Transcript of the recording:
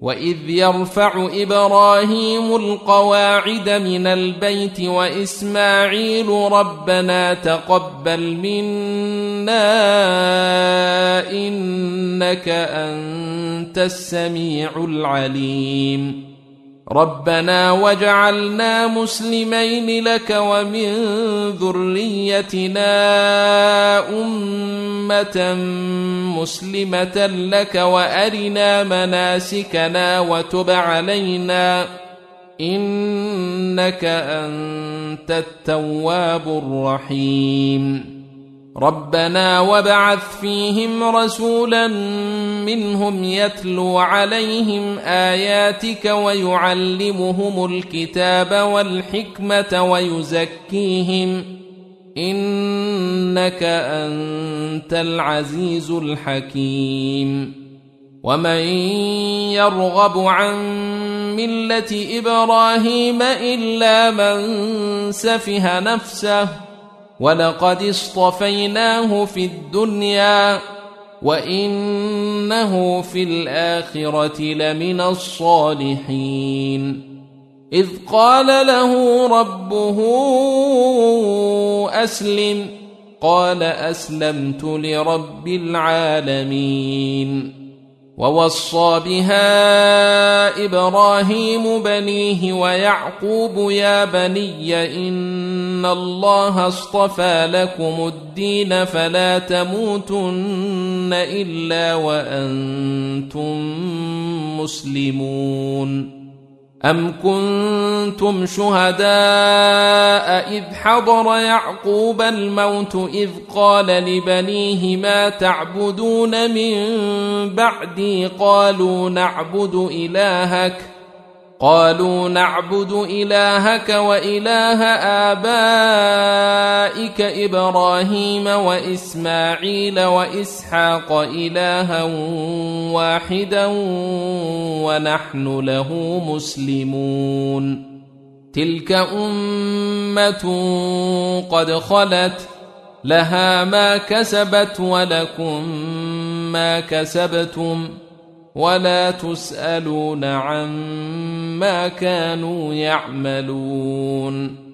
وإذ يرفع إبراهيم القواعد من البيت وإسماعيل ربنا تقبل منا إنك أنت السميع العليم ربنا واجعلنا مسلمين لك ومن ذريتنا أمة مسلمة لك وأرنا مناسكنا وتب علينا إنك أنت التواب الرحيم ربنا وابعث فيهم رسولا منهم يتلو عليهم آياتك ويعلمهم الكتاب والحكمة ويزكيهم إنك أنت العزيز الحكيم ومن يرغب عن ملة إبراهيم إلا من سفه نفسه ولقد اصطفيناه في الدنيا وإنه في الآخرة لمن الصالحين إذ قال له ربه أسلم قال أسلمت لرب العالمين ووصى بها إبراهيم بنيه ويعقوب يا بني إن الله اصطفى لكم الدين فلا تموتن إلا وأنتم مسلمون أم كنتم شهداء إذ حضر يعقوب الموت إذ قال لبنيه ما تعبدون من بعدي قالوا نعبد إلهك وإله آبائك إبراهيم وإسماعيل وإسحاق إلها واحدا ونحن له مسلمون تلك أمة قد خلت لها ما كسبت ولكم ما كسبتم ولا تسألون عما كانوا يعملون